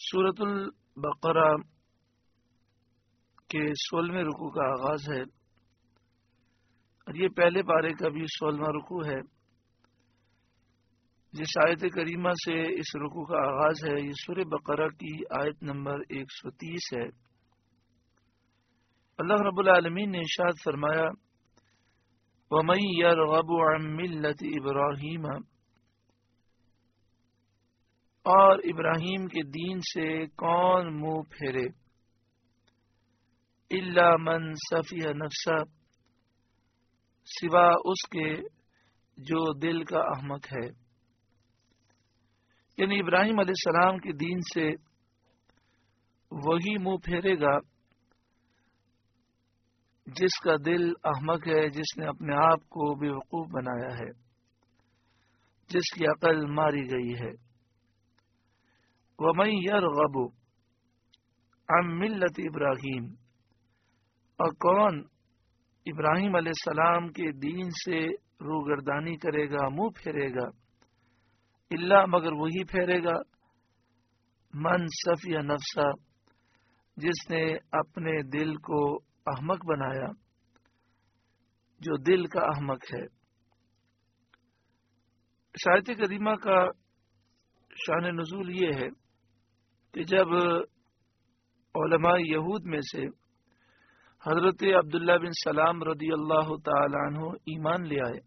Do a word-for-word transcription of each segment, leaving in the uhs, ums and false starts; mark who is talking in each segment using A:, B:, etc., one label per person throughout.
A: سورۃ البقرہ کے سولہویں رکوع کا آغاز ہے اور یہ پہلے پارے کا بھی سولہواں رکوع ہے. جس آیت کریمہ سے اس رکوع کا آغاز ہے یہ سورہ بقرہ کی آیت نمبر ایک سو تیس ہے. اللہ رب العالمین نے ارشاد فرمایا وَمَن يَرْغَبُ عَن مِّلَّةِ إِبْرَاهِيمَ، اور ابراہیم کے دین سے کون منہ پھیرے، الا من صفی نفسہ، سوا اس کے جو دل کا احمق ہے. یعنی ابراہیم علیہ السلام کے دین سے وہی منہ پھیرے گا جس کا دل احمق ہے، جس نے اپنے آپ کو بیوقوف بنایا ہے، جس کی عقل ماری گئی ہے. وَمَن يَرْغَبُ عَن مِّلَّةِ إِبْرَاهِيمَ، اور کون ابراہیم علیہ السلام کے دین سے روگردانی کرے گا، منہ پھیرے گا، اللہ مگر وہی پھیرے گا من صفی نفسہ، جس نے اپنے دل کو احمق بنایا، جو دل کا احمق ہے. آیت کریمہ کا شان نزول یہ ہے کہ جب علماء یہود میں سے حضرت عبداللہ بن سلام رضی اللہ تعالی عنہ ایمان لے آئے،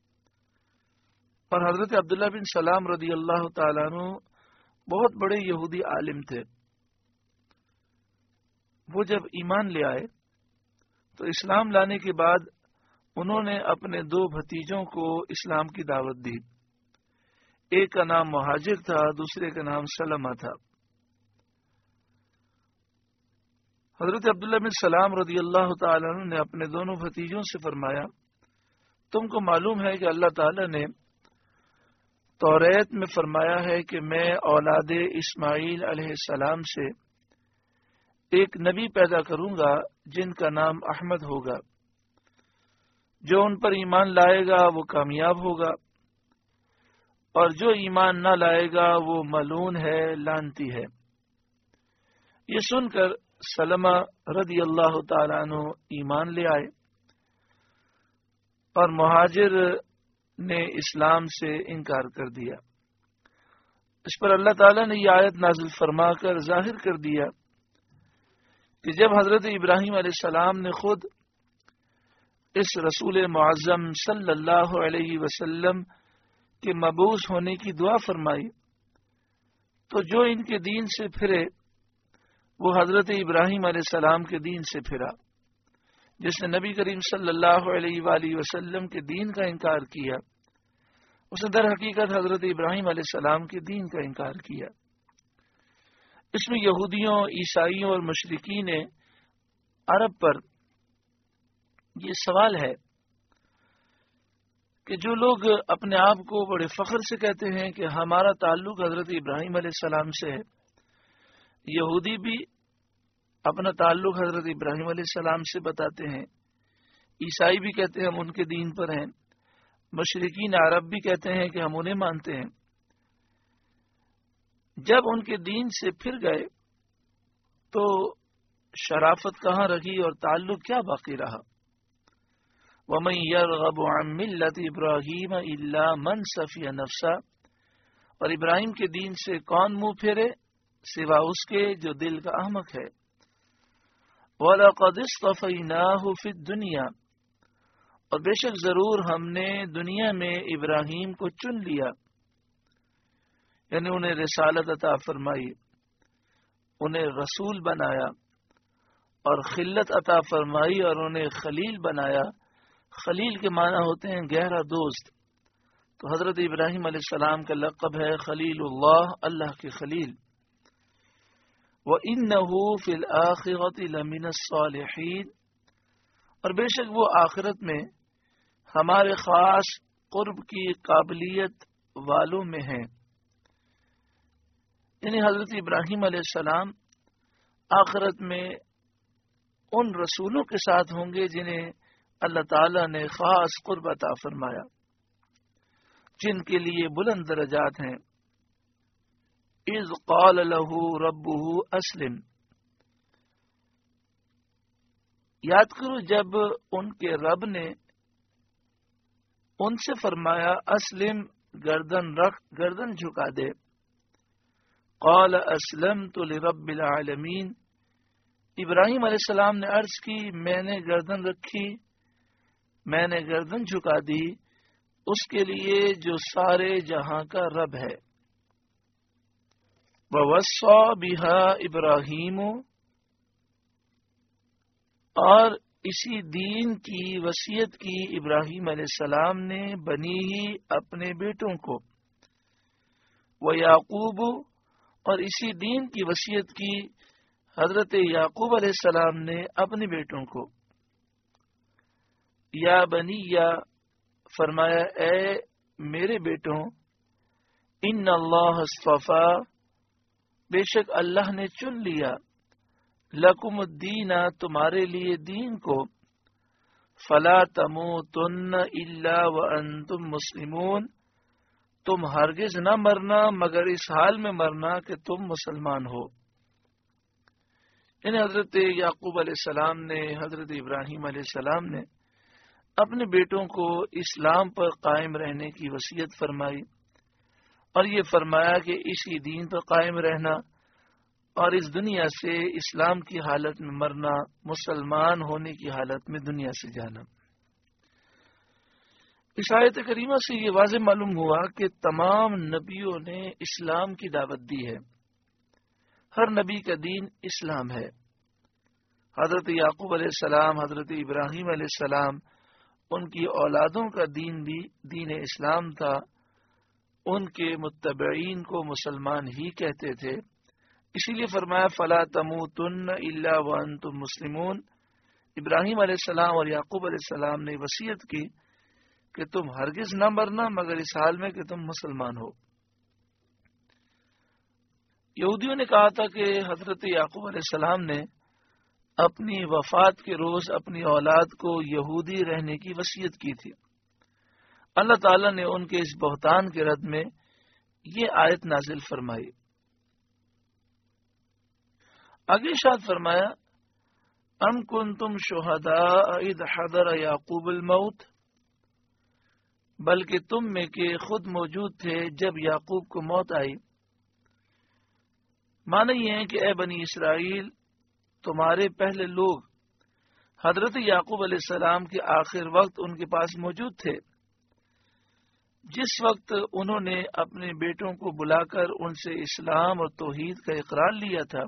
A: اور حضرت عبداللہ بن سلام رضی اللہ تعالی عنہ بہت بڑے یہودی عالم تھے. وہ جب ایمان لے آئے تو اسلام لانے کے بعد انہوں نے اپنے دو بھتیجوں کو اسلام کی دعوت دی. ایک کا نام مہاجر تھا، دوسرے کا نام سلمہ تھا. حضرت عبداللہ بن سلام رضی اللہ تعالی عنہ نے اپنے دونوں بھتیجوں سے فرمایا تم کو معلوم ہے کہ اللہ تعالی نے توریت میں فرمایا ہے کہ میں اولاد اسماعیل علیہ السلام سے ایک نبی پیدا کروں گا جن کا نام احمد ہوگا، جو ان پر ایمان لائے گا وہ کامیاب ہوگا، اور جو ایمان نہ لائے گا وہ ملعون ہے، لعنتی ہے. یہ سن کر سلمہ رضی اللہ تعالیٰ عنہ ایمان لے آئے اور مہاجر نے اسلام سے انکار کر دیا. اس پر اللہ تعالیٰ نے یہ آیت نازل فرما کر ظاہر کر دیا کہ جب حضرت ابراہیم علیہ السلام نے خود اس رسول معظم صلی اللہ علیہ وسلم کے مبعوث ہونے کی دعا فرمائی تو جو ان کے دین سے پھرے وہ حضرت ابراہیم علیہ السلام کے دین سے پھرا. جس نے نبی کریم صلی اللہ علیہ وآلہ وسلم کے دین کا انکار کیا اس نے در حقیقت حضرت ابراہیم علیہ السلام کے دین کا انکار کیا. اس میں یہودیوں، عیسائیوں اور مشرکین عرب پر یہ سوال ہے کہ جو لوگ اپنے آپ کو بڑے فخر سے کہتے ہیں کہ ہمارا تعلق حضرت ابراہیم علیہ السلام سے ہے، یہودی بھی اپنا تعلق حضرت ابراہیم علیہ السلام سے بتاتے ہیں، عیسائی بھی کہتے ہیں ہم ان کے دین پر ہیں، مشرکین عرب بھی کہتے ہیں کہ ہم انہیں مانتے ہیں. جب ان کے دین سے پھر گئے تو شرافت کہاں رہی اور تعلق کیا باقی رہا. وَمَن يَرْغَبُ عَن مِّلَّةِ إِبْرَاهِيمَ إِلَّا مَن صَفِيَ نَفْسَهُ، اور ابراہیم کے دین سے کون منہ پھیرے سوا اس کے جو دل کا احمق ہے. وَلَقَدِ اصْطَفَيْنَاهُ فِي الدُّنْيَا، اور بے شک ضرور ہم نے دنیا میں ابراہیم کو چن لیا، یعنی انہیں رسالت عطا فرمائی، انہیں رسول بنایا اور خلت عطا فرمائی اور انہیں خلیل بنایا. خلیل کے معنی ہوتے ہیں گہرا دوست. تو حضرت ابراہیم علیہ السلام کا لقب ہے خلیل اللہ، اللہ کے خلیل. وَإِنَّهُ فِي الْآخِرَةِ لَمِنَ الصَّالِحِينَ، اور بے شک وہ آخرت میں ہمارے خاص قرب کی قابلیت والوں میں ہیں. یعنی حضرت ابراہیم علیہ السلام آخرت میں ان رسولوں کے ساتھ ہوں گے جنہیں اللہ تعالیٰ نے خاص قرب عطا فرمایا، جن کے لیے بلند درجات ہیں. اذ قال له ربه اسلم، یاد کرو جب ان کے رب نے ان سے فرمایا اسلم، گردن رکھ، گردن جھکا دے. قال اسلمت لرب العالمین، ابراہیم علیہ السلام نے عرض کی میں نے گردن رکھی، میں نے گردن جھکا دی اس کے لیے جو سارے جہاں کا رب ہے. ووصى بها ابراہیم، اور اسی دین کی وصیت کی ابراہیم علیہ السلام نے بنی ہی اپنے بیٹوں کو. ویعقوب، اور اسی دین کی وصیت کی حضرت یعقوب علیہ السلام نے اپنے بیٹوں کو. یا بنی، یا فرمایا اے میرے بیٹوں، ان اللہ اصطفیٰ، بے شک اللہ نے چن لیا، لکم الدین، تمہارے لیے دین کو، فلا تموتن الا وانتم مسلمون، تم ہرگز نہ مرنا مگر اس حال میں مرنا کہ تم مسلمان ہو. یعنی حضرت یعقوب علیہ السلام نے، حضرت ابراہیم علیہ السلام نے اپنے بیٹوں کو اسلام پر قائم رہنے کی وصیت فرمائی، اور یہ فرمایا کہ اسی دین پر قائم رہنا اور اس دنیا سے اسلام کی حالت میں مرنا، مسلمان ہونے کی حالت میں دنیا سے جانا. اس آیت کریمہ سے یہ واضح معلوم ہوا کہ تمام نبیوں نے اسلام کی دعوت دی ہے. ہر نبی کا دین اسلام ہے. حضرت یعقوب علیہ السلام، حضرت ابراہیم علیہ السلام، ان کی اولادوں کا دین بھی دین اسلام تھا. ان کے متبعین کو مسلمان ہی کہتے تھے. اسی لیے فرمایا فلا تموتن الا وانتم مسلمون. ابراہیم علیہ السلام اور یعقوب علیہ السلام نے وصیت کی کہ تم ہرگز نہ مرنا مگر اس حال میں کہ تم مسلمان ہو. یہودیوں نے کہا تھا کہ حضرت یعقوب علیہ السلام نے اپنی وفات کے روز اپنی اولاد کو یہودی رہنے کی وصیت کی تھی. اللہ تعالیٰ نے ان کے اس بہتان کے رد میں یہ آیت نازل فرمائی. آگے ارشاد فرمایا ام کنتم شہداء اذ حضر یعقوب الموت، بلکہ تم میں کے خود موجود تھے جب یعقوب کو موت آئی. معنی یہ ہے کہ اے بنی اسرائیل، تمہارے پہلے لوگ حضرت یعقوب علیہ السلام کے آخر وقت ان کے پاس موجود تھے، جس وقت انہوں نے اپنے بیٹوں کو بلا کر ان سے اسلام اور توحید کا اقرار لیا تھا.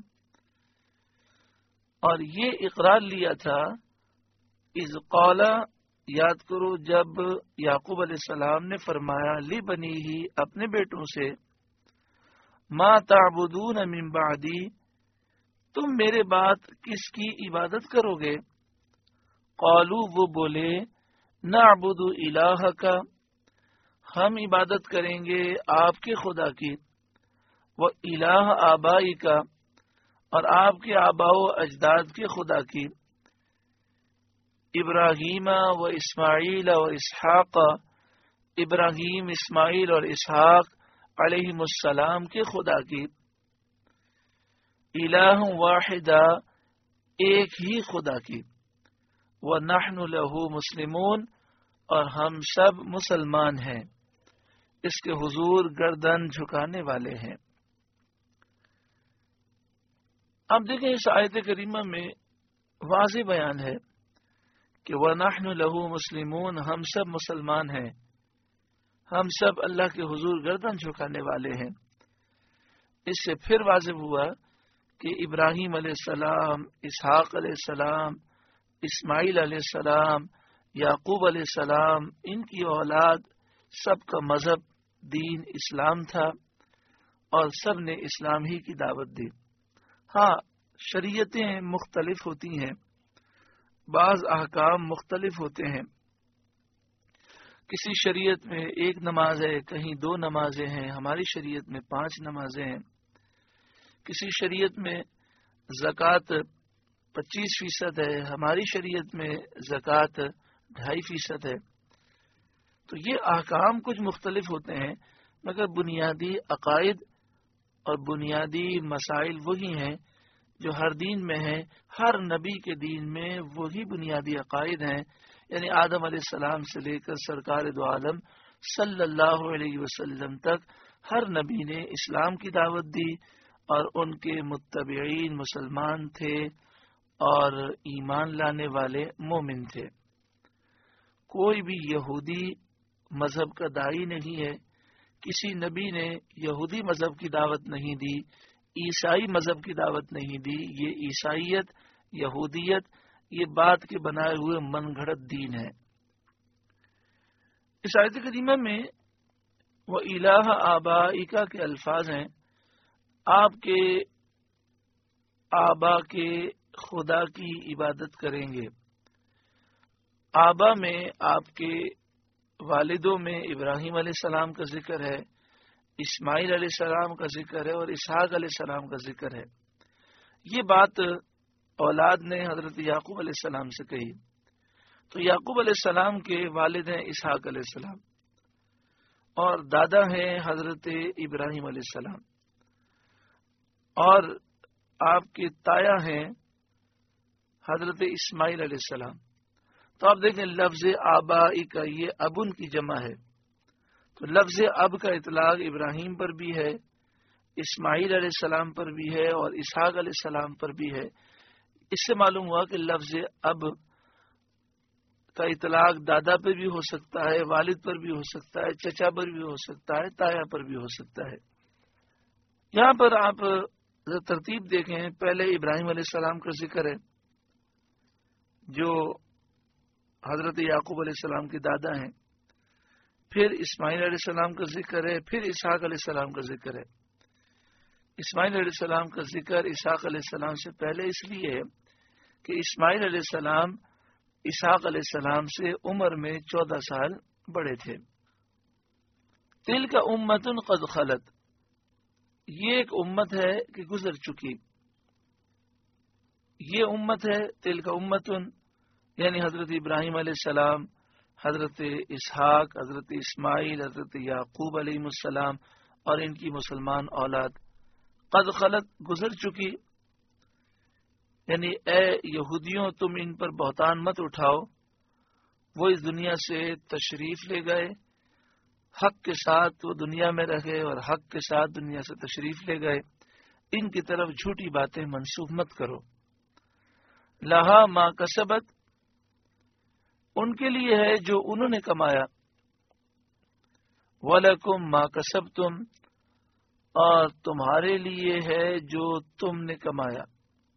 A: اور یہ اقرار لیا تھا اذ قال، یاد کرو جب یعقوب علیہ السلام نے فرمایا لی بنی ہی اپنے بیٹوں سے، ما تعبدون من بعدی، تم میرے بعد کس کی عبادت کرو گے؟ قالو، وہ بولے، نعبد الہک، ہم عبادت کریں گے آپ کے خدا کی، وہ الہ آبائی کا، اور آپ کے آبا و اجداد کے خدا کی، ابراہیم و اسماعیل و اسحاق، ابراہیم، اسماعیل اور اسحاق علیہم السلام کے خدا کی، الہ واحدہ، ایک ہی خدا کی، وَنَحْنُ لَهُ مسلمون، اور ہم سب مسلمان ہیں، اس کے حضور گردن جھکانے والے ہیں. اب دیکھیں اس آیت کریمہ میں واضح بیان ہے کہ وَنَحْنُ لَهُ مسلمون، ہم سب مسلمان ہیں، ہم سب اللہ کے حضور گردن جھکانے والے ہیں. اس سے پھر واضح ہوا کہ ابراہیم علیہ السلام، اسحاق علیہ السلام، اسماعیل علیہ السلام، یعقوب علیہ السلام، ان کی اولاد سب کا مذہب دین اسلام تھا اور سب نے اسلام ہی کی دعوت دی. ہاں، شریعتیں مختلف ہوتی ہیں، بعض احکام مختلف ہوتے ہیں. کسی شریعت میں ایک نماز ہے، کہیں دو نمازیں ہیں، ہماری شریعت میں پانچ نمازیں ہیں. کسی شریعت میں زکوٰۃ پچیس فیصد ہے، ہماری شریعت میں زکوٰۃ ڈھائی فیصد ہے. تو یہ احکام کچھ مختلف ہوتے ہیں، مگر بنیادی عقائد اور بنیادی مسائل وہی ہیں جو ہر دین میں ہیں، ہر نبی کے دین میں وہی بنیادی عقائد ہیں، یعنی آدم علیہ السلام سے لے کر سرکار دو عالم صلی اللہ علیہ وسلم تک ہر نبی نے اسلام کی دعوت دی اور ان کے متبعین مسلمان تھے اور ایمان لانے والے مومن تھے۔ کوئی بھی یہودی مذہب کا داعی نہیں ہے، کسی نبی نے یہودی مذہب کی دعوت نہیں دی، عیسائی مذہب کی دعوت نہیں دی۔ یہ عیسائیت، یہودیت یہ بات کے بنائے ہوئے من گھڑت دین ہے۔ اس آیت کریمہ میں وہ الہ آبائکا کے الفاظ ہیں، آپ کے آبا کے خدا کی عبادت کریں گے۔ آبا میں آپ کے والدوں میں ابراہیم علیہ السلام کا ذکر ہے، اسماعیل علیہ السلام کا ذکر ہے اور اسحاق علیہ السلام کا ذکر ہے۔ یہ بات اولاد نے حضرت یعقوب علیہ السلام سے کہی، تو یعقوب علیہ السلام کے والد ہیں اسحاق علیہ السلام اور دادا ہیں حضرت ابراہیم علیہ السلام، اور آپ کے تایا ہیں حضرت اسماعیل علیہ السلام۔ تو آپ دیکھیں لفظ آبائی کا یہ ابن کی جمع ہے، تو لفظ اب کا اطلاق ابراہیم پر بھی ہے، اسماعیل علیہ السلام پر بھی ہے اور اسحاق علیہ السلام پر بھی ہے۔ اس سے معلوم ہوا کہ لفظ اب کا اطلاق دادا پر بھی ہو سکتا ہے، والد پر بھی ہو سکتا ہے، چچا پر بھی ہو سکتا ہے، تایا پر بھی ہو سکتا ہے۔ یہاں پر آپ ترتیب دیکھیں، پہلے ابراہیم علیہ السلام کا ذکر ہے جو حضرت یعقوب علیہ السلام کے دادا ہیں، پھر اسماعیل علیہ السلام کا ذکر ہے، پھر اسحاق علیہ السلام کا ذکر ہے۔ اسماعیل علیہ السلام کا ذکر اسحاق علیہ السلام سے پہلے اس لیے ہے کہ اسماعیل علیہ السلام اسحاق علیہ السلام سے عمر میں چودہ سال بڑے تھے۔ تل کا امت قد خلت، یہ ایک امت ہے کہ گزر چکی، یہ امت ہے تل کا امت یعنی حضرت ابراہیم علیہ السلام، حضرت اسحاق، حضرت اسماعیل، حضرت یعقوب علیہ السلام اور ان کی مسلمان اولاد قد خلت گزر چکی، یعنی اے یہودیوں تم ان پر بہتان مت اٹھاؤ، وہ اس دنیا سے تشریف لے گئے، حق کے ساتھ وہ دنیا میں رہے اور حق کے ساتھ دنیا سے تشریف لے گئے، ان کی طرف جھوٹی باتیں منسوخ مت کرو۔ لہا ما کسبت، ان کے لیے ہے جو انہوں نے کمایا، وَلَكُمْ مَا كَسَبْتُمْ، اور تمہارے لیے ہے جو تم نے کمایا،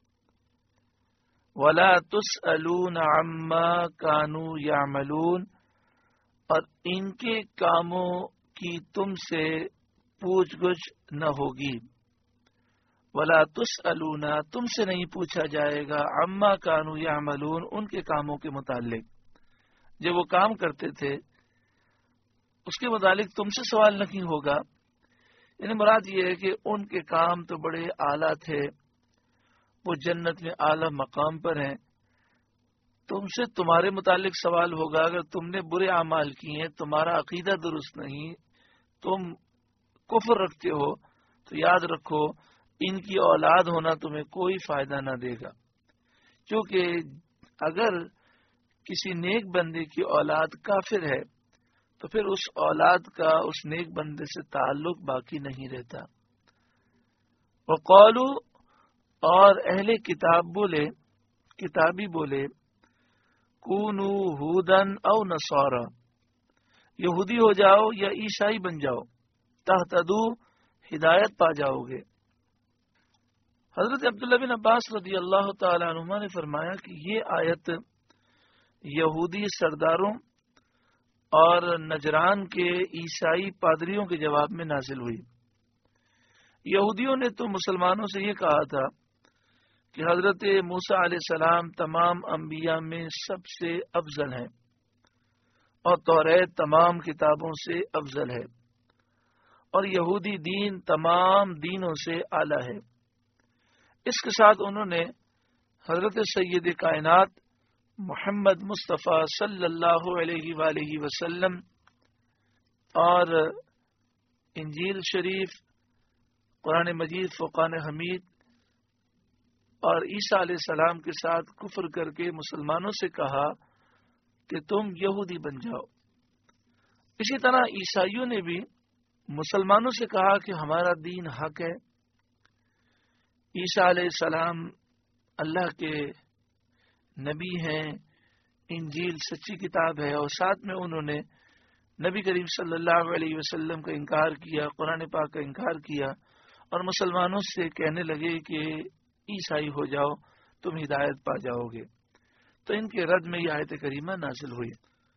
A: وَلَا تُسْأَلُونَ عَمَّا كَانُوا يَعْمَلُونَ، اور ان کے کاموں کی تم سے پوچھ گچھ نہ ہوگی۔ وَلَا تُسْأَلُونَ، تم سے نہیں پوچھا جائے گا، عَمَّا كَانُوا يَعْمَلُونَ، ان کے کاموں کے متعلق، جو وہ کام کرتے تھے اس کے متعلق تم سے سوال نہیں ہوگا۔ یعنی مراد یہ ہے کہ ان کے کام تو بڑے اعلیٰ تھے، وہ جنت میں اعلیٰ مقام پر ہیں، تم سے تمہارے متعلق سوال ہوگا اگر تم نے برے اعمال کیے ہیں، تمہارا عقیدہ درست نہیں، تم کفر رکھتے ہو، تو یاد رکھو ان کی اولاد ہونا تمہیں کوئی فائدہ نہ دے گا، کیونکہ اگر کسی نیک بندے کی اولاد کافر ہے تو پھر اس اولاد کا اس نیک بندے سے تعلق باقی نہیں رہتا۔ وقالو، اور اہل کتاب بولے، کتابی بولے، کونو ہودن او نصارا، یہودی ہو جاؤ یا عیسائی بن جاؤ، تہتدو، ہدایت پا جاؤ گے۔ حضرت عبداللہ بن عباس رضی اللہ تعالی عنہما نے فرمایا کہ یہ آیت یہودی سرداروں اور نجران کے عیسائی پادریوں کے جواب میں نازل ہوئی۔ یہودیوں نے تو مسلمانوں سے یہ کہا تھا کہ حضرت موسیٰ علیہ السلام تمام انبیاء میں سب سے افضل ہیں اور توریت تمام کتابوں سے افضل ہے، اور یہودی دین تمام دینوں سے اعلیٰ ہے۔ اس کے ساتھ انہوں نے حضرت سید کائنات محمد مصطفیٰ صلی اللہ علیہ وآلہ وسلم اور انجیل شریف، قرآن مجید فرقان حمید اور عیسیٰ علیہ السلام کے ساتھ کفر کر کے مسلمانوں سے کہا کہ تم یہودی بن جاؤ. اسی طرح عیسائیوں نے بھی مسلمانوں سے کہا کہ ہمارا دین حق ہے. عیسیٰ علیہ السلام اللہ کے نبی ہیں، انجیل سچی کتاب ہے، اور ساتھ میں انہوں نے نبی کریم صلی اللہ علیہ وسلم کا انکار کیا، قرآن پاک کا انکار کیا، اور مسلمانوں سے کہنے لگے کہ عیسائی ہو جاؤ تم ہدایت پا جاؤ گے. تو ان کے رد میں یہ آیت کریمہ نازل ہوئی.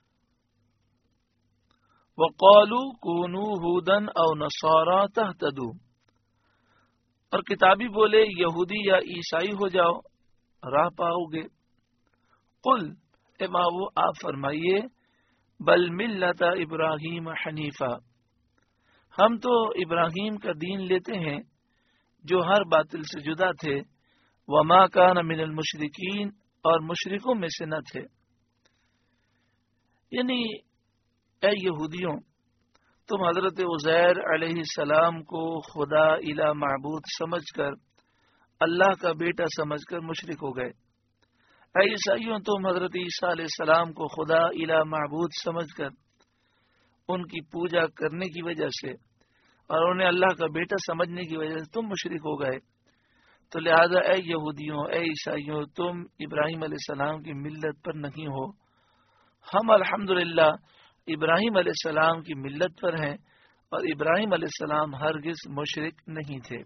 A: وَقَالُوا كُونُوا هُودًا أَوْ نَصَارَىٰ تَهْتَدُوا، اور کتابی بولے یہودی یا عیسائی ہو جاؤ راہ پاؤ گے. قل اے ماؤ آپ فرمائیے بل ملت ابراہیم حنیفہ، ہم تو ابراہیم کا دین لیتے ہیں جو ہر باطل سے جدا تھے. وما کان من المشرکین، اور مشرکوں میں سے نہ تھے. یعنی اے یہودیوں، تم حضرت عزیر علیہ السلام کو خدا الہ معبود سمجھ کر، اللہ کا بیٹا سمجھ کر مشرک ہو گئے. اے عیسائیوں، تم حضرت عیسیٰ علیہ السلام کو خدا الہ معبود سمجھ کر ان کی پوجا کرنے کی وجہ سے اور انہیں اللہ کا بیٹا سمجھنے کی وجہ سے تم مشرک ہو گئے. تو لہذا اے یہودیوں، اے عیسائیوں، تم ابراہیم علیہ السلام کی ملت پر نہیں ہو. ہم الحمدللہ ابراہیم علیہ السلام کی ملت پر ہیں، اور ابراہیم علیہ السلام ہرگز مشرک نہیں تھے.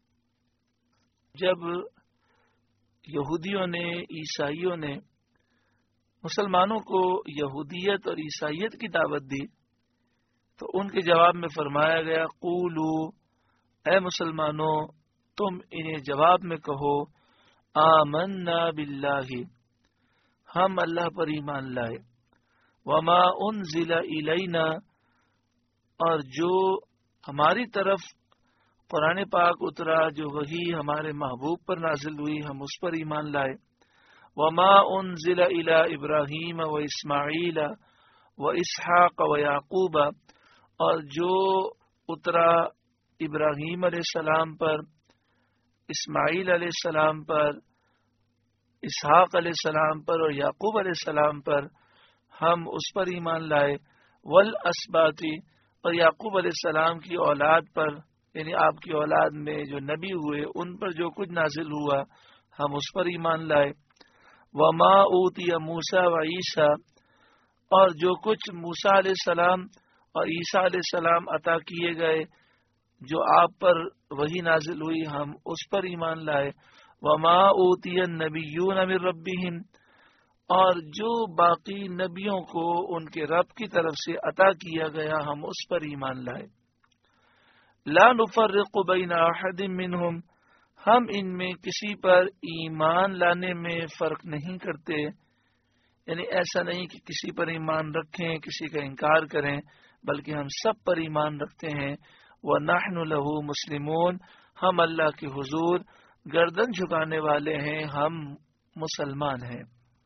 A: جب یہودیوں نے، عیسائیوں نے مسلمانوں کو یہودیت اور عیسائیت کی دعوت دی تو ان کے جواب میں فرمایا گیا قولو، اے مسلمانوں تم انہیں جواب میں کہو آمنا باللہ، ہم اللہ پر ایمان لائے. وما انزل الینا، اور جو ہماری طرف قرآن پاک اترا، جو وحی ہمارے محبوب پر نازل ہوئی، ہم اس پر ایمان لائے. وما انزل الی ابراہیم و اسماعیل و اسحاق و یعقوب، اور جو اترا ابراہیم علیہ السلام پر، اسماعیل علیہ السلام پر، اسحاق علیہ السلام پر اور یعقوب علیہ السلام پر، ہم اس پر ایمان لائے. والاسباطی، اور یعقوب علیہ السلام کی اولاد پر، یعنی آپ کی اولاد میں جو نبی ہوئے ان پر جو کچھ نازل ہوا ہم اس پر ایمان لائے. وما اوتی موسیٰ و عیسیٰ، اور جو کچھ موسیٰ علیہ السلام اور عیسیٰ علیہ السلام عطا کیے گئے، جو آپ پر وہی نازل ہوئی ہم اس پر ایمان لائے. وما اوتی النبیون من ربہم، اور جو باقی نبیوں کو ان کے رب کی طرف سے عطا کیا گیا ہم اس پر ایمان لائے. لا نفرق بین احد منہم، ہم ان میں کسی پر ایمان لانے میں فرق نہیں کرتے. یعنی ایسا نہیں کہ کسی پر ایمان رکھیں کسی کا انکار کریں، بلکہ ہم سب پر ایمان رکھتے ہیں. وَنَحْنُ لَهُ مُسْلِمُونَ، ہم اللہ کے حضور گردن جھکانے والے ہیں، ہم مسلمان ہیں.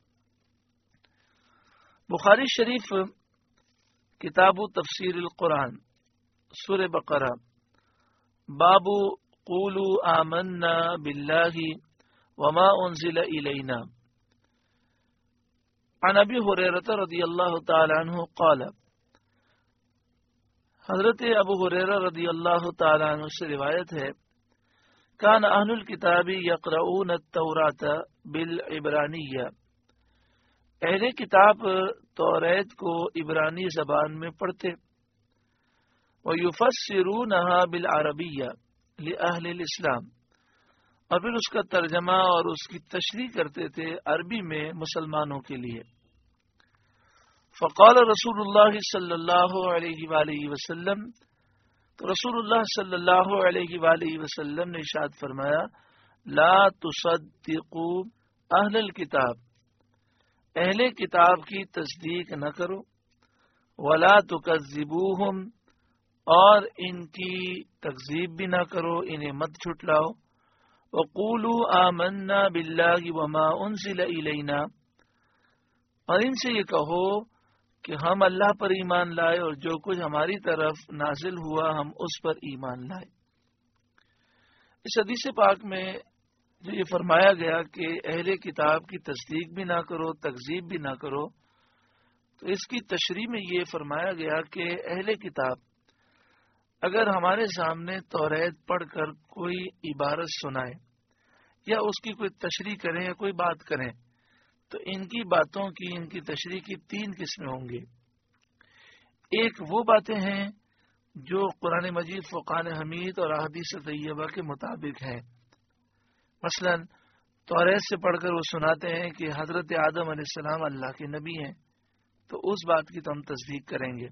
A: بخاری شریف کتاب تفسیر القرآن، سورہ بقرہ، باب قولوا آمنا باللہ وما انزل الینا. عن ابی ہریرہ رضی اللہ تعالی عنہ قال، حضرت ابو ہریرہ رضی اللہ تعالی عنہ سے روایت ہے، کان اہل الکتاب یقرؤون التوراۃ بالعبرانیہ، اہل کتاب توریت کو عبرانی زبان میں پڑھتے. وَيُفَسِّرُونَهَا بِالْعَرَبِيَّةِ لِأَهْلِ الْإِسْلَامِ، اور پھر اس کا ترجمہ اور اس کی تشریح کرتے تھے عربی میں مسلمانوں کے لیے. فقال رسول اللہ صلی اللہ علیہ وآلہ وسلم، تو رسول اللہ صلی اللہ علیہ وآلہ وسلم نے ارشاد فرمایا، لا تصدقوا اہل الکتاب، اہل کتاب کی تصدیق نہ کرو. ولا تکذبوہم، اور ان کی تکذیب بھی نہ کرو، انہیں مت جھٹلاؤ. وقولوا آمنا باللہ وما انزل الینا، اور ان سے یہ کہو کہ ہم اللہ پر ایمان لائے اور جو کچھ ہماری طرف نازل ہوا ہم اس پر ایمان لائے. اس حدیث پاک میں جو یہ فرمایا گیا کہ اہل کتاب کی تصدیق بھی نہ کرو، تکذیب بھی نہ کرو، تو اس کی تشریح میں یہ فرمایا گیا کہ اہل کتاب اگر ہمارے سامنے توریت پڑھ کر کوئی عبارت سنائے یا اس کی کوئی تشریح کریں یا کوئی بات کریں تو ان کی باتوں کی، ان کی تشریح کی تین قسمیں ہوں گی۔ ایک وہ باتیں ہیں جو قرآن مجید، فرقان حمید اور احادیث طیبہ کے مطابق ہیں۔ مثلا توریت سے پڑھ کر وہ سناتے ہیں کہ حضرت آدم علیہ السلام اللہ کے نبی ہیں، تو اس بات کی تو ہم تصدیق کریں گے۔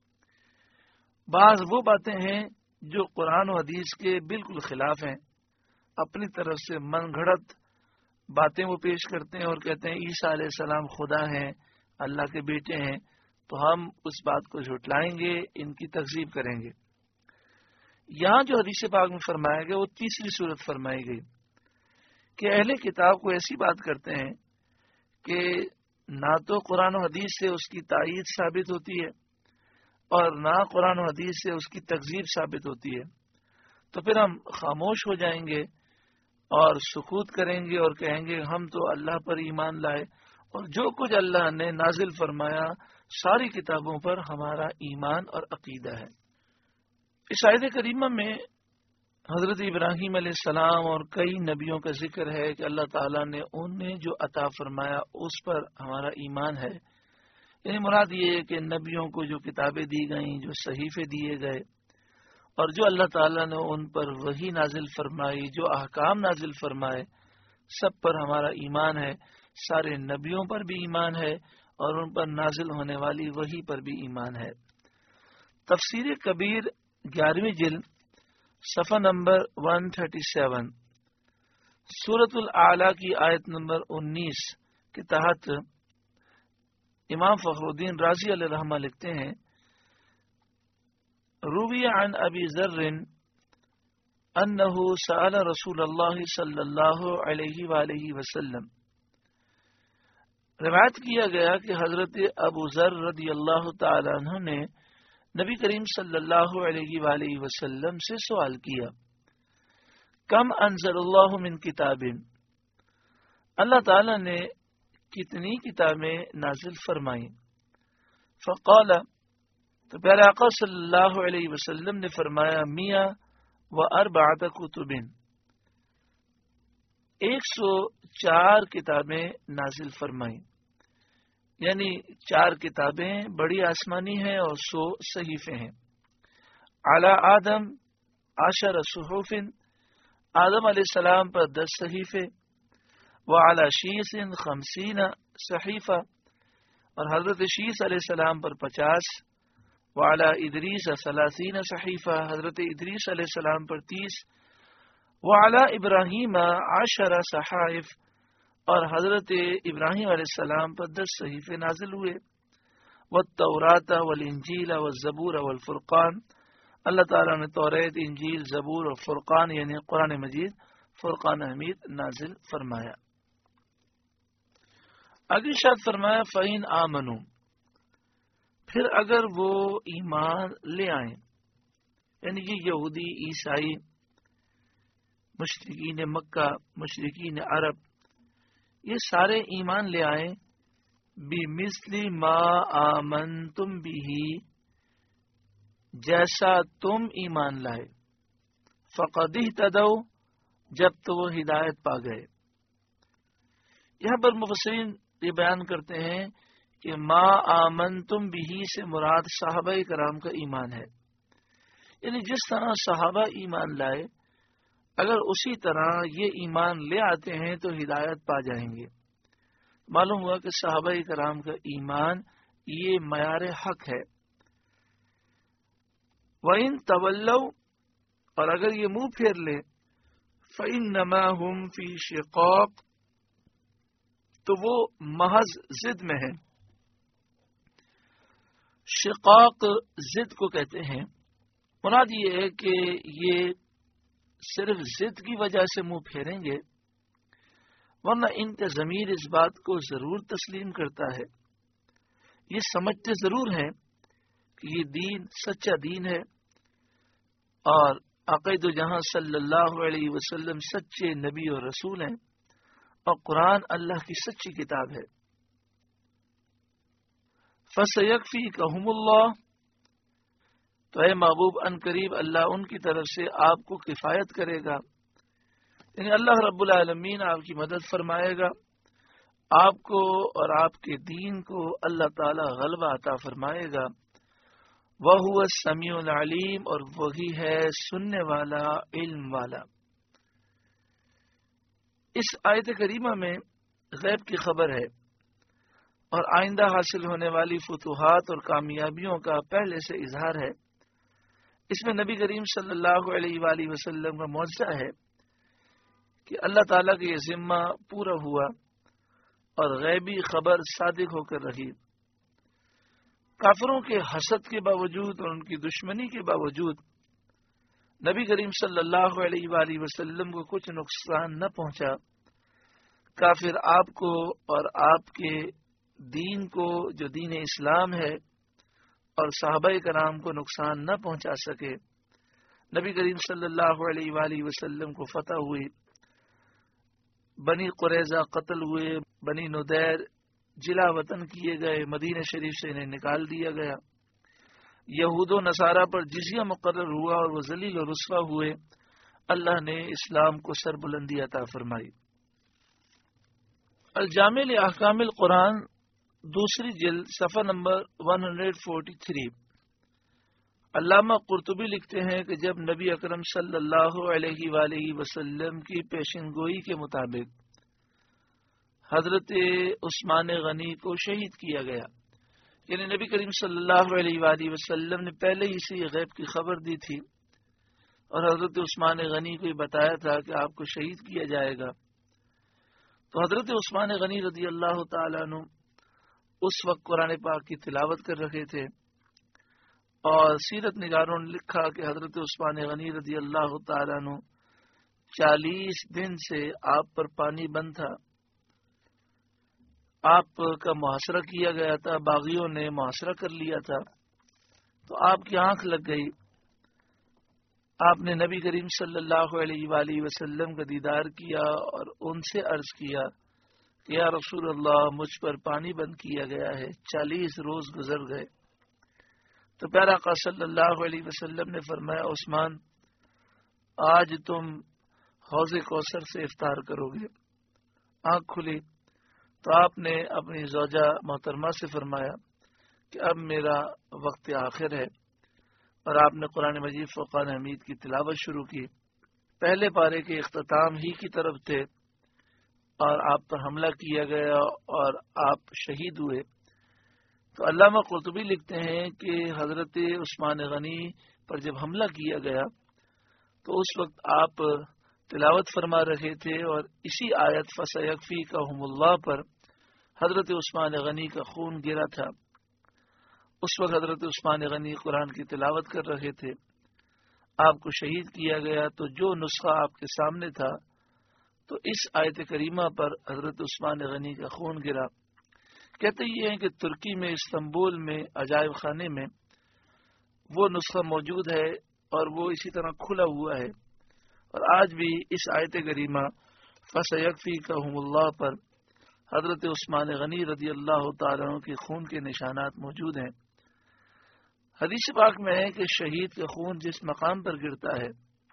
A: بعض وہ باتیں ہیں جو قرآن و حدیث کے بالکل خلاف ہیں، اپنی طرف سے من گھڑت باتیں وہ پیش کرتے ہیں اور کہتے ہیں عیسیٰ علیہ السلام خدا ہیں، اللہ کے بیٹے ہیں، تو ہم اس بات کو جھٹلائیں گے، ان کی تکذیب کریں گے۔ یہاں جو حدیث پاک میں فرمایا گیا وہ تیسری صورت فرمائی گئی کہ اہل کتاب کو ایسی بات کرتے ہیں کہ نہ تو قرآن و حدیث سے اس کی تائید ثابت ہوتی ہے اور نہ قرآن و حدیث سے اس کی تکذیب ثابت ہوتی ہے، تو پھر ہم خاموش ہو جائیں گے اور سکوت کریں گے اور کہیں گے ہم تو اللہ پر ایمان لائے اور جو کچھ اللہ نے نازل فرمایا ساری کتابوں پر ہمارا ایمان اور عقیدہ ہے۔ اس آیت کریمہ میں حضرت ابراہیم علیہ السلام اور کئی نبیوں کا ذکر ہے کہ اللہ تعالیٰ نے انہیں جو عطا فرمایا اس پر ہمارا ایمان ہے، یعنی مراد یہ ہے کہ نبیوں کو جو کتابیں دی گئیں، جو صحیفے دیے گئے اور جو اللہ تعالیٰ نے ان پر وحی نازل فرمائی، جو احکام نازل فرمائے، سب پر ہمارا ایمان ہے۔ سارے نبیوں پر بھی ایمان ہے اور ان پر نازل ہونے والی وحی پر بھی ایمان ہے۔ تفسیر کبیر گیارہویں جلد صفحہ نمبر ایک سو سینتیس، سورۃ الاعلیٰ کی آیت نمبر انیس کے تحت امام فخر الدین رازی علیہ رحمہ لکھتے ہیں، روی عن ابی ذر انہ سأل رسول اللہ صلی اللہ علیہ وآلہ وسلم، روایت کیا گیا کہ حضرت ابو ذر رضی اللہ تعالی عنہ نے نبی کریم صلی اللہ علیہ وآلہ وسلم سے سوال کیا، کم انزل اللہ من کتاب، اللہ تعالی نے کتنی کتابیں نازل فرمائیں؟ فقال، تو پیارے آقا صلی اللہ علیہ وسلم نے فرمایا، میاں و اربعۃ کتب، ایک سو چار کتابیں نازل فرمائیں، یعنی چار کتابیں بڑی آسمانی ہیں اور سو صحیفے ہیں۔ علی آدم عشر صحف، آدم علیہ السلام پر دس صحیفے، وعلی شیس خمسین صحیفہ، اور حضرت شیس علیہ السلام پر پچاس، وعلی ادریس ثلاثین صحیفہ، حضرت ادریس علیہ السلام پر تیس، وعلی ابراہیم عشر صحائف، اور حضرت ابراہیم علیہ السلام پر دس صحیفے نازل ہوئے، والتوراۃ والانجیل والزبور والفرقان، اللہ تعالیٰ نے توریت، انجیل، زبور اور فرقان یعنی قرآن مجید، فرقان حمید نازل فرمایا۔ اگلی شاد فرمایا، فَإِنْ آمَنُوا، پھر اگر وہ ایمان لے آئیں، یعنی کہ یہودی، عیسائی، مشرکین مکہ، مشرکین عرب، یہ سارے ایمان لے آئیں، بِمِثْلِ مَا آمَنْتُمْ بِهِ، جیسا تم ایمان لائے، فَقَدْ اهْتَدَوْا، جب تو وہ ہدایت پا گئے۔ یہاں پر مفسرین یہ بیان کرتے ہیں کہ ما آمنتم بھی سے مراد صحابہ کرام کا ایمان ہے، یعنی جس طرح صحابہ ایمان لائے اگر اسی طرح یہ ایمان لے آتے ہیں تو ہدایت پا جائیں گے۔ معلوم ہوا کہ صحابہ کرام کا ایمان یہ معیار حق ہے۔ وَإِن تَوَلَّوْا، اور اگر یہ منہ پھیر لے، فَإِنَّمَا هُمْ فِي شِقَاقٍ، تو وہ محض ضد میں ہیں۔ شقاق ضد کو کہتے ہیں، مراد یہ ہے کہ یہ صرف ضد کی وجہ سے منہ پھیریں گے، ورنہ ان کا ضمیر اس بات کو ضرور تسلیم کرتا ہے، یہ سمجھتے ضرور ہیں کہ یہ دین سچا دین ہے اور عقید و جہاں صلی اللہ علیہ وسلم سچے نبی اور رسول ہیں اور قرآن اللہ کی سچی کتاب ہے۔ فَسَيَكْفِيكَهُمُ اللَّهُ، تو اے محبوب ان قریب اللہ ان کی طرف سے آپ کو کفایت کرے گا، یعنی اللہ رب العالمین آپ کی مدد فرمائے گا، آپ کو اور آپ کے دین کو اللہ تعالی غلبہ عطا فرمائے گا۔ وَهُوَ السَّمِيعُ الْعَلِيمُ، اور وہی ہے سننے والا، علم والا۔ اس آیت کریمہ میں غیب کی خبر ہے اور آئندہ حاصل ہونے والی فتوحات اور کامیابیوں کا پہلے سے اظہار ہے۔ اس میں نبی کریم صلی اللہ علیہ وآلہ وسلم کا معجزہ ہے کہ اللہ تعالیٰ کا یہ ذمہ پورا ہوا اور غیبی خبر صادق ہو کر رہی۔ کافروں کے حسد کے باوجود اور ان کی دشمنی کے باوجود نبی کریم صلی اللہ علیہ وآلہ وسلم کو کچھ نقصان نہ پہنچا۔ کافر آپ کو اور آپ کے دین کو جو دین اسلام ہے اور صحابہ کرام کو نقصان نہ پہنچا سکے۔ نبی کریم صلی اللہ علیہ وآلہ وسلم کو فتح ہوئی، بنی قریظہ قتل ہوئے، بنی ندیر جلا وطن کیے گئے، مدینہ شریف سے انہیں نکال دیا گیا، یہود و نصارہ پر جزیہ مقرر ہوا اور وہ ذلیل و رسوا ہوئے۔ اللہ نے اسلام کو سر بلندی عطا فرمائی۔ الجامع لاحکام القرآن دوسری جلد صفحہ نمبر ایک سو تینتالیس۔ علامہ قرطبی لکھتے ہیں کہ جب نبی اکرم صلی اللہ علیہ وآلہ وسلم کی پیشن گوئی کے مطابق حضرت عثمان غنی کو شہید کیا گیا، یعنی نبی کریم صلی اللہ علیہ وآلہ وسلم نے پہلے ہی سے یہ غیب کی خبر دی تھی اور حضرت عثمان غنی کو یہ بتایا تھا کہ آپ کو شہید کیا جائے گا، تو حضرت عثمان غنی رضی اللہ تعالیٰ عنہ اس وقت قرآن پاک کی تلاوت کر رہے تھے، اور سیرت نگاروں نے لکھا کہ حضرت عثمان غنی رضی اللہ تعالیٰ عنہ چالیس دن سے آپ پر پانی بند تھا، آپ کا محاصرہ کیا گیا تھا، باغیوں نے محاصرہ کر لیا تھا، تو آپ کی آنکھ لگ گئی۔ آپ نے نبی کریم صلی اللہ علیہ وآلہ وسلم کا دیدار کیا اور ان سے عرض کیا کہ یا رسول اللہ مجھ پر پانی بند کیا گیا ہے، چالیس روز گزر گئے۔ تو پیارا آقا صلی اللہ علیہ وسلم نے فرمایا عثمان آج تم حوض کوثر سے افطار کرو گے۔ آنکھ کھلی تو آپ نے اپنی زوجہ محترمہ سے فرمایا کہ اب میرا وقت آخر ہے، اور آپ نے قرآن مجید فرقان حمید کی تلاوت شروع کی۔ پہلے پارے کے اختتام ہی کی طرف تھے اور آپ پر حملہ کیا گیا اور آپ شہید ہوئے۔ تو علامہ قرطبی لکھتے ہیں کہ حضرت عثمان غنی پر جب حملہ کیا گیا تو اس وقت آپ تلاوت فرما رہے تھے، اور اسی آیت فَسَيَكْفِيكَهُمُ اللَّهُ پر حضرت عثمان غنی کا خون گرا تھا۔ اس وقت حضرت عثمان غنی قرآن کی تلاوت کر رہے تھے، آپ کو شہید کیا گیا۔ تو جو نسخہ آپ کے سامنے تھا تو اس آیت کریمہ پر حضرت عثمان غنی کا خون گرا۔ کہتے یہ ہیں کہ ترکی میں استنبول میں عجائب خانے میں وہ نسخہ موجود ہے اور وہ اسی طرح کھلا ہوا ہے، اور آج بھی اس آیت کریمہ فَسَيَكْفِيكَهُمُ اللَّهُ پر حضرت عثمان غنی رضی اللہ تعالیٰ عنہ کے خون کے نشانات موجود ہیں۔ حدیث پاک میں ہے کہ شہید کا خون جس مقام پر گرتا ہے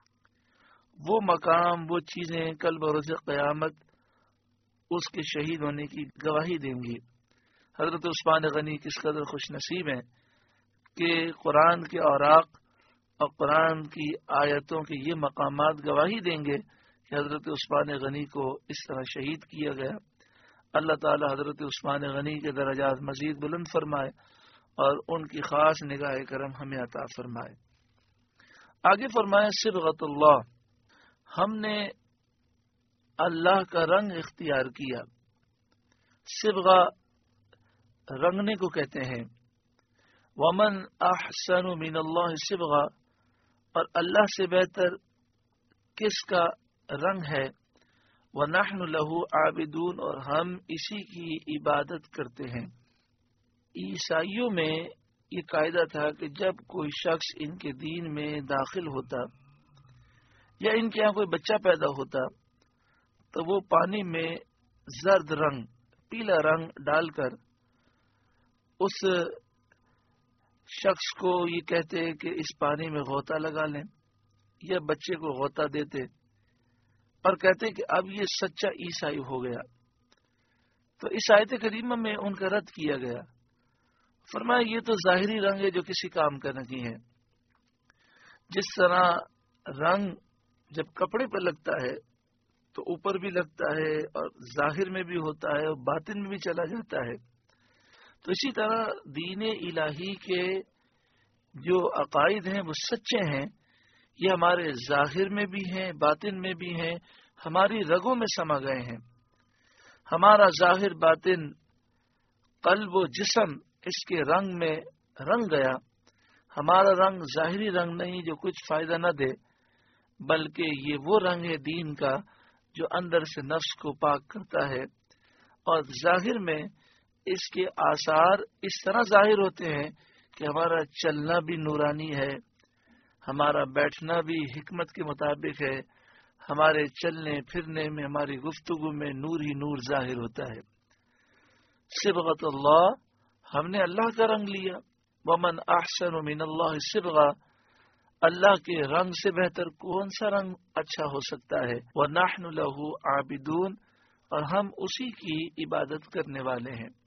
A: وہ مقام، وہ چیزیں کل بروز قیامت اس کے شہید ہونے کی گواہی دیں گی۔ حضرت عثمان غنی کس قدر خوش نصیب ہیں کہ قرآن کے اوراق اور قرآن کی آیتوں کے یہ مقامات گواہی دیں گے کہ حضرت عثمان غنی کو اس طرح شہید کیا گیا۔ اللہ تعالی حضرت عثمان غنی کے درجات مزید بلند فرمائے اور ان کی خاص نگاہ کرم ہمیں عطا فرمائے۔ آگے فرمائے صبغۃ اللہ، ہم نے اللہ کا رنگ اختیار کیا۔ صبغہ رنگنے کو کہتے ہیں۔ ومن احسن من اللہ صبغہ، اور اللہ سے بہتر کس کا رنگ ہے۔ وَنَحْنُ لَهُ عَابِدُونَ، اور ہم اسی کی عبادت کرتے ہیں۔ عیسائیوں میں یہ قاعدہ تھا کہ جب کوئی شخص ان کے دین میں داخل ہوتا یا ان کے یہاں کوئی بچہ پیدا ہوتا تو وہ پانی میں زرد رنگ پیلا رنگ ڈال کر اس شخص کو یہ کہتے کہ اس پانی میں غوطہ لگا لیں، یا بچے کو غوطہ دیتے اور کہتے کہ اب یہ سچا عیسائی ہو گیا۔ تو اس آیت کریمہ میں ان کا رد کیا گیا، فرمایا یہ تو ظاہری رنگ ہے جو کسی کام کا نہیں ہے۔ جس طرح رنگ جب کپڑے پر لگتا ہے تو اوپر بھی لگتا ہے اور ظاہر میں بھی ہوتا ہے اور باطن میں بھی چلا جاتا ہے، تو اسی طرح دین الہی کے جو عقائد ہیں وہ سچے ہیں، یہ ہمارے ظاہر میں بھی ہیں، باطن میں بھی ہیں، ہماری رگوں میں سما گئے ہیں۔ ہمارا ظاہر باطن قلب و جسم اس کے رنگ میں رنگ گیا۔ ہمارا رنگ ظاہری رنگ نہیں جو کچھ فائدہ نہ دے، بلکہ یہ وہ رنگ ہے دین کا جو اندر سے نفس کو پاک کرتا ہے، اور ظاہر میں اس کے آثار اس طرح ظاہر ہوتے ہیں کہ ہمارا چلنا بھی نورانی ہے، ہمارا بیٹھنا بھی حکمت کے مطابق ہے، ہمارے چلنے پھرنے میں ہماری گفتگو میں نور ہی نور ظاہر ہوتا ہے۔ صبغۃ اللہ، ہم نے اللہ کا رنگ لیا۔ ومن احسن من اللہ صبغہ، اللہ کے رنگ سے بہتر کون سا رنگ اچھا ہو سکتا ہے۔ وَنَحْنُ لَهُ عَابِدُونَ، اور ہم اسی کی عبادت کرنے والے ہیں۔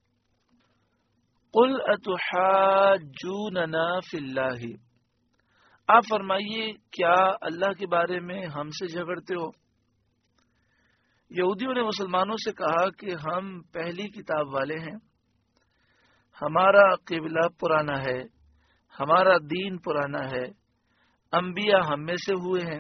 A: قُلْ أَتُحَاجُّونَنَا فِي اللَّهِ، آپ فرمائیے کیا اللہ کے بارے میں ہم سے جھگڑتے ہو؟ یہودیوں نے مسلمانوں سے کہا کہ ہم پہلی کتاب والے ہیں، ہمارا قبلہ پرانا ہے، ہمارا دین پرانا ہے، انبیاء ہم میں سے ہوئے ہیں۔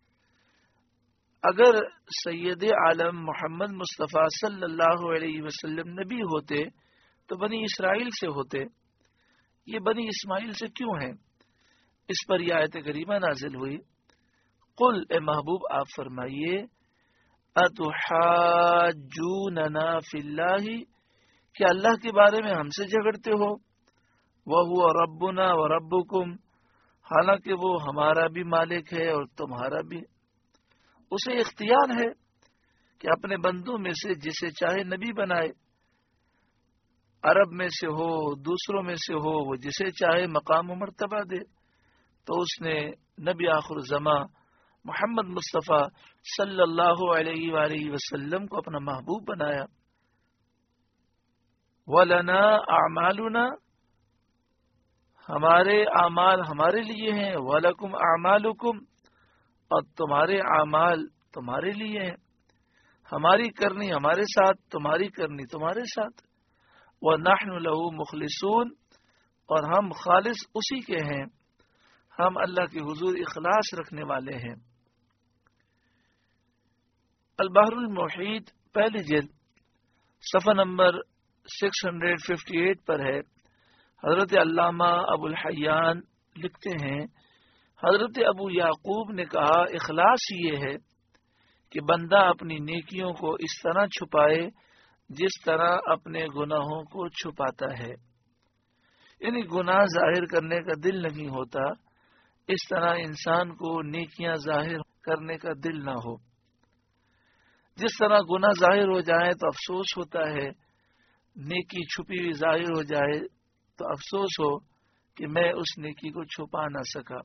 A: اگر سید عالم محمد مصطفیٰ صلی اللہ علیہ وسلم نبی ہوتے تو بنی اسرائیل سے ہوتے، یہ بنی اسماعیل سے کیوں ہیں؟ اس پر یہ آیت کریمہ نازل ہوئی۔ قل، اے محبوب آپ فرمائیے، اتحاجوننا فی اللہ، کہ اللہ کے بارے میں ہم سے جھگڑتے ہو؟ وہو ربنا وربکم، حالانکہ وہ ہمارا بھی مالک ہے اور تمہارا بھی۔ اسے اختیار ہے کہ اپنے بندوں میں سے جسے چاہے نبی بنائے، عرب میں سے ہو دوسروں میں سے ہو، وہ جسے چاہے مقام و مرتبہ دے۔ تو اس نے نبی آخر الزماں محمد مصطفیٰ صلی اللہ علیہ وآلہ وسلم کو اپنا محبوب بنایا۔ وَلَنَا أَعْمَالُنَا، ہمارے اعمال ہمارے لیے ہیں، وَلَكُمْ أَعْمَالُكُمْ، اور تمہارے اعمال تمہارے لیے ہیں۔ ہماری کرنی ہمارے ساتھ، تمہاری کرنی تمہارے ساتھ۔ وَنَحْنُ لَهُ مُخْلِصُونَ، اور ہم خالص اسی کے ہیں، ہم اللہ کے حضور اخلاص رکھنے والے ہیں۔ البحر المحیط پہلی جلد صفحہ نمبر چھ سو اٹھاون پر ہے۔ حضرت علامہ ابو الحیان لکھتے ہیں، حضرت ابو یعقوب نے کہا اخلاص یہ ہے کہ بندہ اپنی نیکیوں کو اس طرح چھپائے جس طرح اپنے گناہوں کو چھپاتا ہے، یعنی گناہ ظاہر کرنے کا دل نہیں ہوتا، اس طرح انسان کو نیکیاں ظاہر کرنے کا دل نہ ہو۔ جس طرح گناہ ظاہر ہو جائے تو افسوس ہوتا ہے، نیکی چھپی ہوئی ظاہر ہو جائے تو افسوس ہو کہ میں اس نیکی کو چھپا نہ سکا۔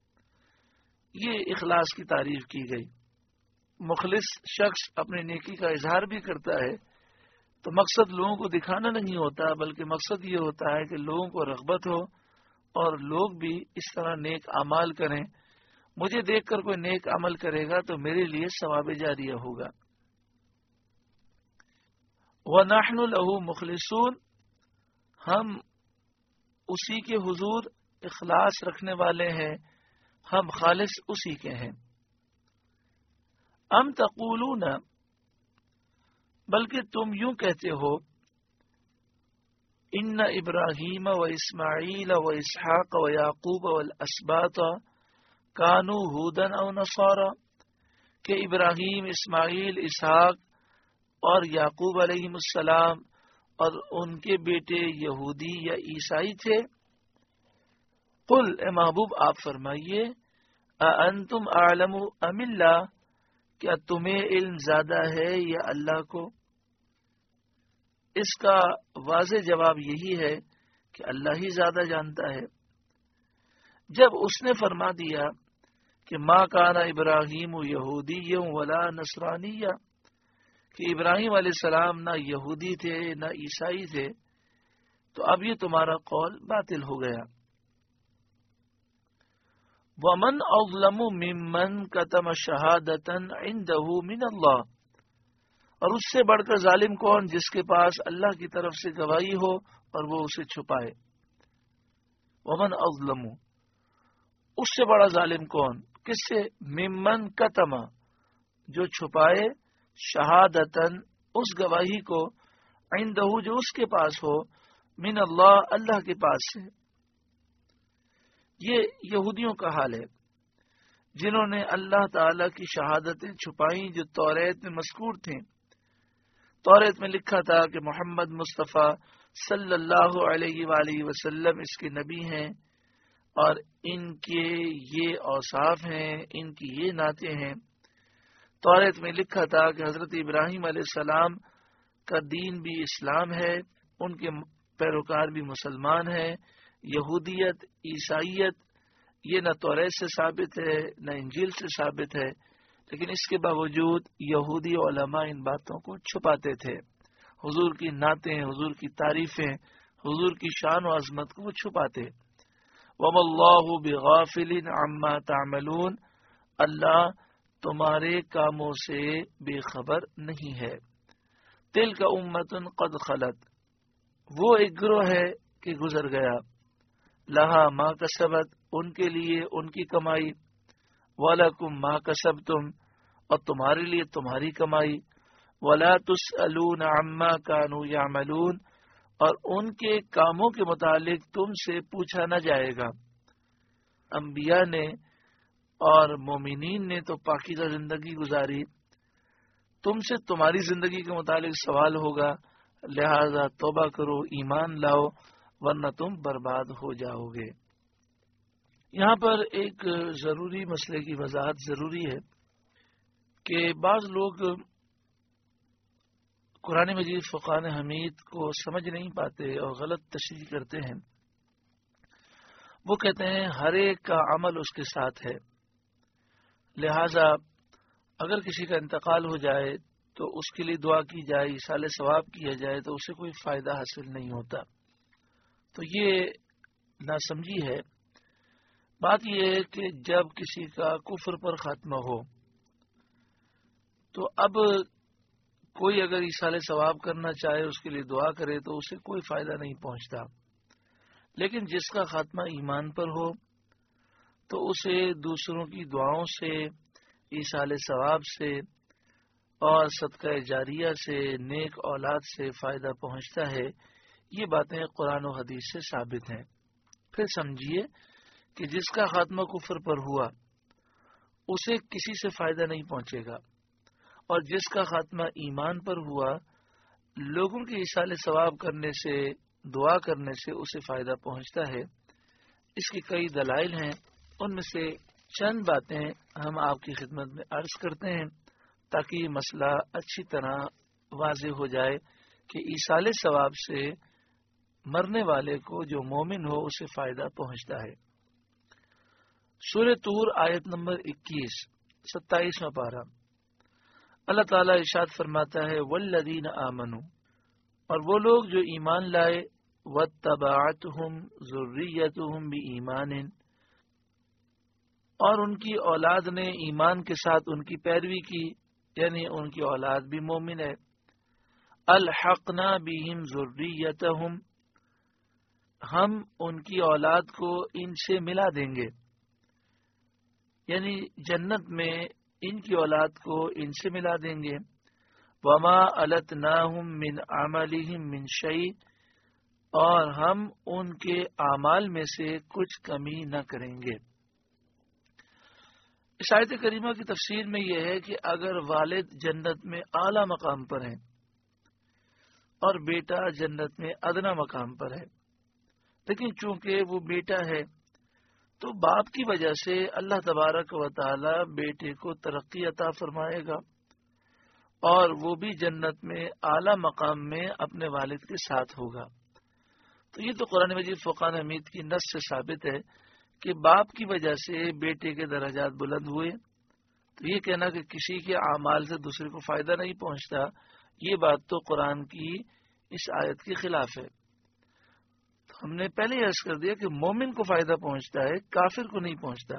A: یہ اخلاص کی تعریف کی گئی۔ مخلص شخص اپنی نیکی کا اظہار بھی کرتا ہے تو مقصد لوگوں کو دکھانا نہیں ہوتا، بلکہ مقصد یہ ہوتا ہے کہ لوگوں کو رغبت ہو اور لوگ بھی اس طرح نیک اعمال کریں۔ مجھے دیکھ کر کوئی نیک عمل کرے گا تو میرے لیے ثواب جاریہ ہوگا۔ وَنَحْنُ لَهُ مُخْلِصُونَ، ہم اسی کے حضور اخلاص رکھنے والے ہیں، ہم خالص اسی کے ہیں۔ ام تقولون، بلکہ تم یوں کہتے ہو، ان ابراہیم و اسماعیل و اسحاق و یعقوب والاسباط کانوا ھودا او نصارا، کہ ابراہیم، اسماعیل، اسحاق اور یعقوب علیہ السلام اور ان کے بیٹے یہودی یا عیسائی تھے۔ قل، اے محبوب آپ فرمائیے، اَأَنْتُمْ أَعْلَمُ أَمِ اللَّهُ، کیا تمہیں علم زیادہ ہے یا اللہ کو؟ اس کا واضح جواب یہی ہے کہ اللہ ہی زیادہ جانتا ہے۔ جب اس نے فرما دیا کہ ما کان ابراہیم یہودی ولا نصرانی، کہ ابراہیم علیہ السلام نہ یہودی تھے نہ عیسائی تھے، تو اب یہ تمہارا قول باطل ہو گیا۔ وَمَنْ أَظْلَمُ مِمَّنْ كَتَمَ شَهَادَةً عِنْدَهُ مِنَ اللَّهِ، اور اس سے بڑھ کر ظالم کون جس کے پاس اللہ کی طرف سے گواہی ہو اور وہ اسے چھپائے۔ وَمَنْ أَظْلَمُ، اس سے بڑا ظالم کون؟ کس سے؟ ممن کتم، جو چھپائے، شہادتن، اس گواہی کو، عندہ، جو اس کے پاس ہو، من اللہ، اللہ کے پاس سے۔ یہ یہودیوں کا حال ہے جنہوں نے اللہ تعالی کی شہادتیں چھپائیں جو توریت میں مذکور تھیں۔ توریت میں لکھا تھا کہ محمد مصطفیٰ صلی اللہ علیہ وآلہ وسلم اس کے نبی ہیں اور ان کے یہ اوصاف ہیں، ان کی یہ نعتیں ہیں۔ توریت میں لکھا تھا کہ حضرت ابراہیم علیہ السلام کا دین بھی اسلام ہے، ان کے پیروکار بھی مسلمان ہیں۔ یہودیت، عیسائیت یہ نہ توریت سے ثابت ہے نہ انجیل سے ثابت ہے، لیکن اس کے باوجود یہودی علماء ان باتوں کو چھپاتے تھے۔ حضور کی نعتیں، حضور کی تعریفیں، حضور کی شان و عظمت کو وہ چھپاتے۔ وَمَا اللَّهُ بِغَافِلٍ عَمَّا تَعْمَلُونَ، اللہ تمہارے کاموں سے بے خبر نہیں ہے۔ تِلْكَ أُمَّةٌ قَدْ خَلَتْ، وہ ایک گروہ ہے کہ گزر گیا، لہا ما کسبت، ان کے لیے ان کی کمائی، وَلَكُمْ مَا كَسَبْتُمْ، اور تمہارے لیے تمہاری کمائی، وَلَا تُسْأَلُونَ عَمَّا كَانُوا يَعْمَلُونَ، اور ان کے کاموں کے متعلق تم سے پوچھا نہ جائے گا۔ انبیاء نے اور مومنین نے تو پاکیزہ زندگی گزاری، تم سے تمہاری زندگی کے متعلق سوال ہوگا، لہذا توبہ کرو، ایمان لاؤ، ورنہ تم برباد ہو جاؤ گے۔ یہاں پر ایک ضروری مسئلے کی وضاحت ضروری ہے کہ بعض لوگ قرآن مجید فقان حمید کو سمجھ نہیں پاتے اور غلط تشریح کرتے ہیں۔ وہ کہتے ہیں ہر ایک کا عمل اس کے ساتھ ہے، لہذا اگر کسی کا انتقال ہو جائے تو اس کے لیے دعا کی جائے، ایصال ثواب کیا جائے تو اسے کوئی فائدہ حاصل نہیں ہوتا۔ تو یہ ناسمجھی ہے۔ بات یہ ہے کہ جب کسی کا کفر پر خاتمہ ہو تو اب کوئی اگر ایصال ثواب کرنا چاہے، اس کے لیے دعا کرے تو اسے کوئی فائدہ نہیں پہنچتا، لیکن جس کا خاتمہ ایمان پر ہو تو اسے دوسروں کی دعاؤں سے، ایصال ثواب سے اور صدقہ جاریہ سے، نیک اولاد سے فائدہ پہنچتا ہے۔ یہ باتیں قرآن و حدیث سے ثابت ہیں۔ پھر سمجھیے کہ جس کا خاتمہ کفر پر ہوا اسے کسی سے فائدہ نہیں پہنچے گا، اور جس کا خاتمہ ایمان پر ہوا لوگوں کے ایصال ثواب کرنے سے، دعا کرنے سے اسے فائدہ پہنچتا ہے۔ اس کی کئی دلائل ہیں، ان میں سے چند باتیں ہم آپ کی خدمت میں عرض کرتے ہیں تاکہ یہ مسئلہ اچھی طرح واضح ہو جائے کہ ایصال ثواب سے مرنے والے کو جو مومن ہو اسے فائدہ پہنچتا ہے۔ سورہ طور آیت نمبر اکیس، ستائیسواں پارہ، اللہ تعالیٰ ارشاد فرماتا ہے والذین آمنوا، اور وہ لوگ جو ایمان لائے، واتبعتہم ذریتہم بایمان، اور ان کی اولاد نے ایمان کے ساتھ ان کی پیروی کی، یعنی ان کی اولاد بھی مومن ہے، الحقنا بہم ذریتہم، ہم ان کی اولاد کو ان سے ملا دیں گے، یعنی جنت میں ان کی اولاد کو ان سے ملا دیں گے۔ وما التناہم من عملہم من شیء، اور ہم ان کے اعمال میں سے کچھ کمی نہ کریں گے۔ اس آیت کریمہ کی تفسیر میں یہ ہے کہ اگر والد جنت میں اعلیٰ مقام پر ہیں اور بیٹا جنت میں ادنا مقام پر ہے، لیکن چونکہ وہ بیٹا ہے تو باپ کی وجہ سے اللہ تبارک و تعالی بیٹے کو ترقی عطا فرمائے گا اور وہ بھی جنت میں اعلی مقام میں اپنے والد کے ساتھ ہوگا۔ تو یہ تو قرآن مجید فرقان حمید کی نص سے ثابت ہے کہ باپ کی وجہ سے بیٹے کے درجات بلند ہوئے۔ تو یہ کہنا کہ کسی کے اعمال سے دوسرے کو فائدہ نہیں پہنچتا، یہ بات تو قرآن کی اس آیت کے خلاف ہے۔ تو ہم نے پہلے ہی عرض کر دیا کہ مومن کو فائدہ پہنچتا ہے، کافر کو نہیں پہنچتا۔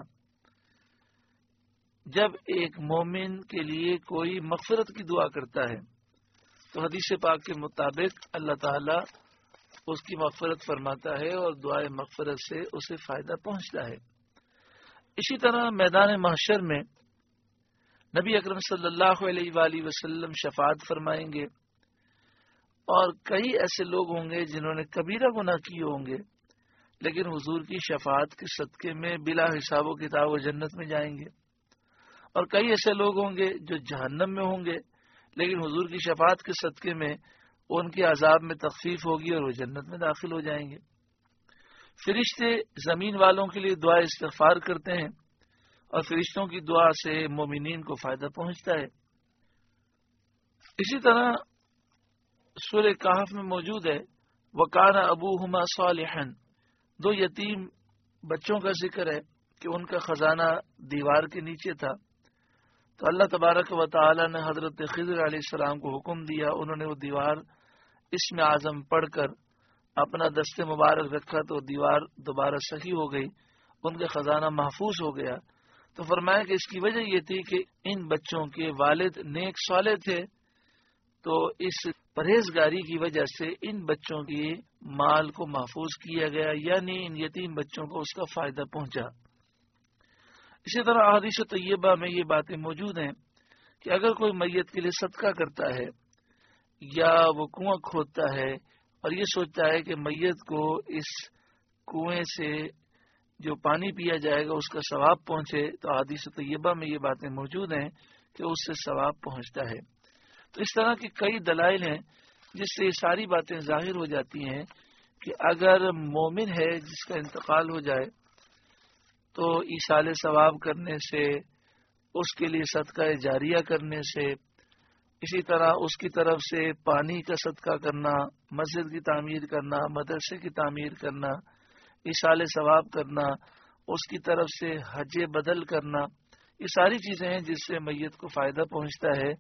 A: جب ایک مومن کے لیے کوئی مغفرت کی دعا کرتا ہے تو حدیث پاک کے مطابق اللہ تعالی اس کی مغفرت فرماتا ہے اور دعائے مغفرت سے اسے فائدہ پہنچتا ہے۔ اسی طرح میدان محشر میں نبی اکرم صلی اللہ علیہ وآلہ وسلم شفاعت فرمائیں گے اور کئی ایسے لوگ ہوں گے جنہوں نے کبیرہ گناہ کیے ہوں گے، لیکن حضور کی شفاعت کے صدقے میں بلا حساب و کتاب و جنت میں جائیں گے، اور کئی ایسے لوگ ہوں گے جو جہنم میں ہوں گے، لیکن حضور کی شفاعت کے صدقے میں ان کے عذاب میں تخفیف ہوگی اور وہ جنت میں داخل ہو جائیں گے۔ فرشتے زمین والوں کے لیے دعا استغفار کرتے ہیں اور فرشتوں کی دعا سے مومنین کو فائدہ پہنچتا ہے۔ اسی طرح سورہ کہف میں موجود ہے وَقَانَ أَبُوهُمَا صَالِحًا، دو یتیم بچوں کا ذکر ہے کہ ان کا خزانہ دیوار کے نیچے تھا، تو اللہ تبارک و تعالی نے حضرت خضر علیہ السلام کو حکم دیا، انہوں نے وہ دیوار اسم اعظم پڑھ کر اپنا دست مبارک رکھا تو دیوار دوبارہ صحیح ہو گئی، ان کا خزانہ محفوظ ہو گیا۔ تو فرمایا کہ اس کی وجہ یہ تھی کہ ان بچوں کے والد نیک صالح تھے، تو اس پرہیزگاری کی وجہ سے ان بچوں کی مال کو محفوظ کیا گیا، یعنی ان یتیم بچوں کو اس کا فائدہ پہنچا۔ اسی طرح احادیث طیبہ میں یہ باتیں موجود ہیں کہ اگر کوئی میت کے لیے صدقہ کرتا ہے یا وہ کنواں کھودتا ہے اور یہ سوچتا ہے کہ میت کو اس کنویں سے جو پانی پیا جائے گا اس کا ثواب پہنچے، تو احادیث طیبہ میں یہ باتیں موجود ہیں کہ اس سے ثواب پہنچتا ہے۔ تو اس طرح کی کئی دلائل ہیں جس سے یہ ساری باتیں ظاہر ہو جاتی ہیں کہ اگر مومن ہے جس کا انتقال ہو جائے تو ایصال ثواب کرنے سے، اس کے لیے صدقہ جاریہ کرنے سے، اسی طرح اس کی طرف سے پانی کا صدقہ کرنا، مسجد کی تعمیر کرنا، مدرسے کی تعمیر کرنا، ایصال ثواب کرنا، اس کی طرف سے حج بدل کرنا، یہ ساری چیزیں ہیں جس سے میت کو فائدہ پہنچتا ہے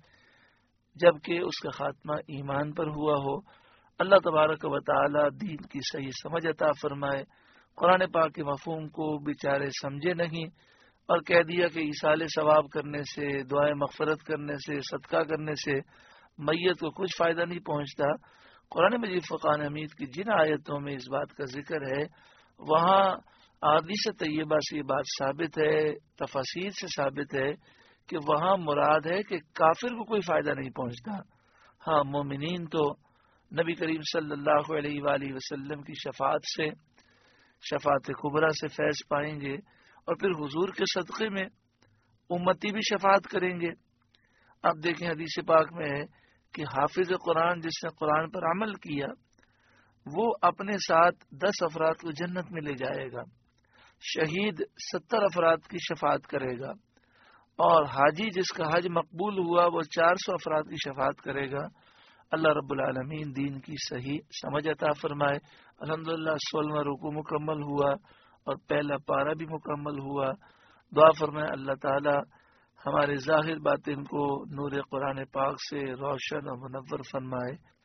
A: جبکہ اس کا خاتمہ ایمان پر ہوا ہو۔ اللہ تبارک و تعالی دین کی صحیح سمجھ عطا فرمائے۔ قرآن پاک کے مفہوم کو بیچارے سمجھے نہیں اور کہہ دیا کہ ایصال ثواب کرنے سے، دعائیں مغفرت کرنے سے، صدقہ کرنے سے میت کو کچھ فائدہ نہیں پہنچتا۔ قرآن مجید فرقان حمید کی جن آیتوں میں اس بات کا ذکر ہے وہاں احادیث طیبہ سے یہ بات ثابت ہے، تفاسیر سے ثابت ہے کہ وہاں مراد ہے کہ کافر کو کوئی فائدہ نہیں پہنچتا۔ ہاں مومنین تو نبی کریم صلی اللہ علیہ وآلہ وسلم کی شفاعت سے، شفاعت کبریٰ سے فیض پائیں گے اور پھر حضور کے صدقے میں امتی بھی شفاعت کریں گے۔ اب دیکھیں حدیث پاک میں ہے کہ حافظ قرآن جس نے قرآن پر عمل کیا وہ اپنے ساتھ دس افراد کو جنت میں لے جائے گا، شہید ستر افراد کی شفاعت کرے گا، اور حاجی جس کا حج مقبول ہوا وہ چار سو افراد کی شفاعت کرے گا۔ اللہ رب العالمین دین کی صحیح سمجھ عطا فرمائے۔ الحمدللہ سولہواں رکوع مکمل ہوا اور پہلا پارہ بھی مکمل ہوا۔ دعا فرمائے اللہ تعالی ہمارے ظاہر باطن کو نور قرآن پاک سے روشن اور منور فرمائے۔